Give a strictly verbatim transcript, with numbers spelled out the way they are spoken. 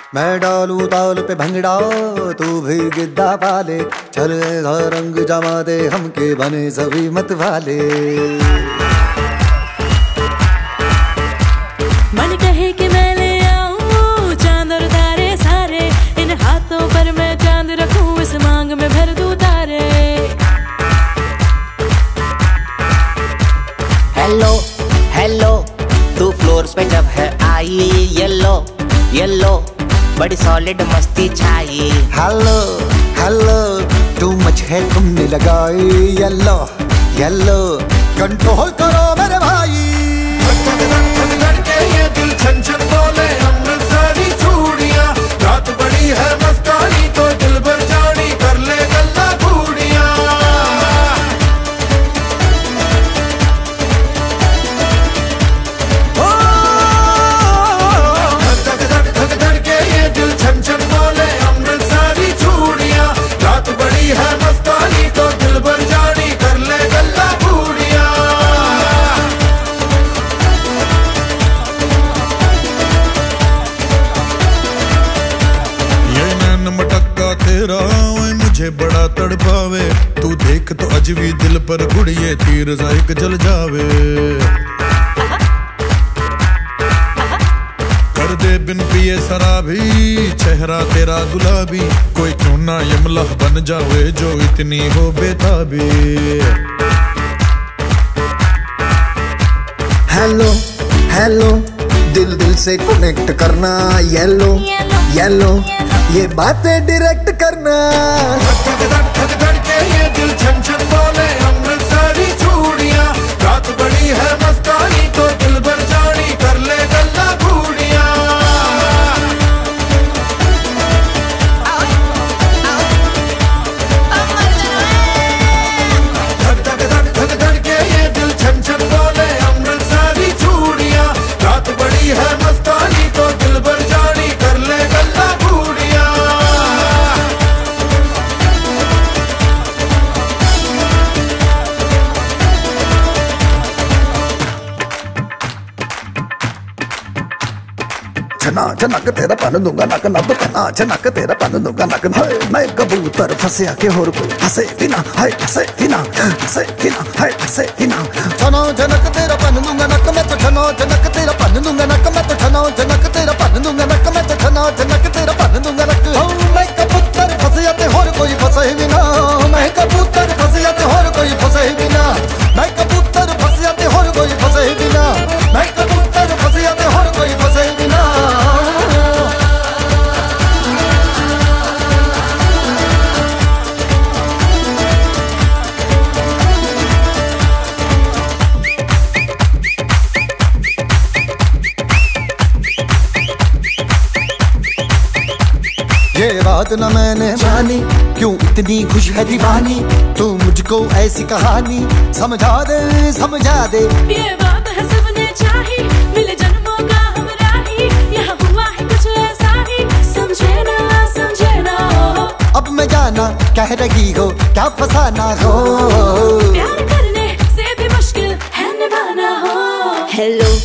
मैं डालू ताल पे भंगड़ा तू भी गिद्दा पाले, चले रंग जमा दे हमके बने सभी मत वाले। मन कहे कि मैं ले आऊं चांद और तारे सारे, इन हाथों पर मैं चांद रखूं, इस मांग में भर दूं तारे। हेलो हेलो तू फ्लोर पे जब है आई, येलो येलो बड़ी सॉलिड मस्ती छाई। हेलो हेलो तू मच है तुमने लगाई, येलो येलो कंट्रोल करो मेरे भाई। ये दिल छन छन बोले अमृतसरी चूड़ियां, रात बड़ी है मस्तानी तो दिल भर जानी कर ले गल्ला बूढ़ियां। धक धक धक धक के ये दिल छन छन बोले अमृतसरी चूड़ियां, रात बड़ी है मस्तानी तो दिल भर जानी कर ले गल्ला बूढ़ियां। मटक्का तेरा ओए मुझे बड़ा तड़पावे, तू देख तो अजवी दिल पर गुड़िए तीर जायक जल जावे। कर दे बिन पिए शराबी चेहरा तेरा गुलाबी, कोई क्यों ना यमला बन जावे जो इतनी हो बेताबी। हेलो हेलो दिल दिल से कनेक्ट करना, येलो येलो ये बातें डायरेक्ट करना। धक धक धक धक के ये दिल छन छन बोले अमृतसरी चूड़ियां, रात बड़ी है मस्तानी तो दिल भर जानी कर ले गल्ला बूढ़ियां। धक धक धक धक धक के ये दिल छन छन बोले अमृतसरी चूड़ियां, रात बड़ी है मस्तानी तो दिल भर जानी कर ले गल्ला बूढ़ियां। छना छनक तेरा पन दूंगा नक नब, छना छनक तेरा पन दूंगा नक। मैं कबूतर फंसे आके होर कोई फंसे बिना, हाय फंसे बिना फंसे बिना हाय फंसे बिना। छनो छनक तेरा पन दूंगा नक, मैं तो छनो छनक तेरा पन दूंगा नक, मैं तो छनो छनक तेरा पन दूंगा नक, मैं तो छनो छनक तेरा पन दूंगा नक। मैं कबूतर फंसे आते होर कोई फंसे बिना, मैं कबूतर फंसे आते होर कोई फंसे बिना, मैं कबूतर फंसे आते होर कोई फंसे बिना, मैं कबूतर फंसे आते होर कोई फंसे बिना। ये बात न मैंने मानी, क्यों इतनी खुश है दीवानी, तू मुझको ऐसी कहानी समझा दे समझा दे। ये बात है सबने चाही, मिले जन्मों का हमरा ही, यहाँ हुआ है कुछ ऐसा ही, समझे ना समझे ना हो। अब मैं जाना कह रही हो क्या फसाना हो, प्यार करने से भी मुश्किल है निभाना हो। हेलो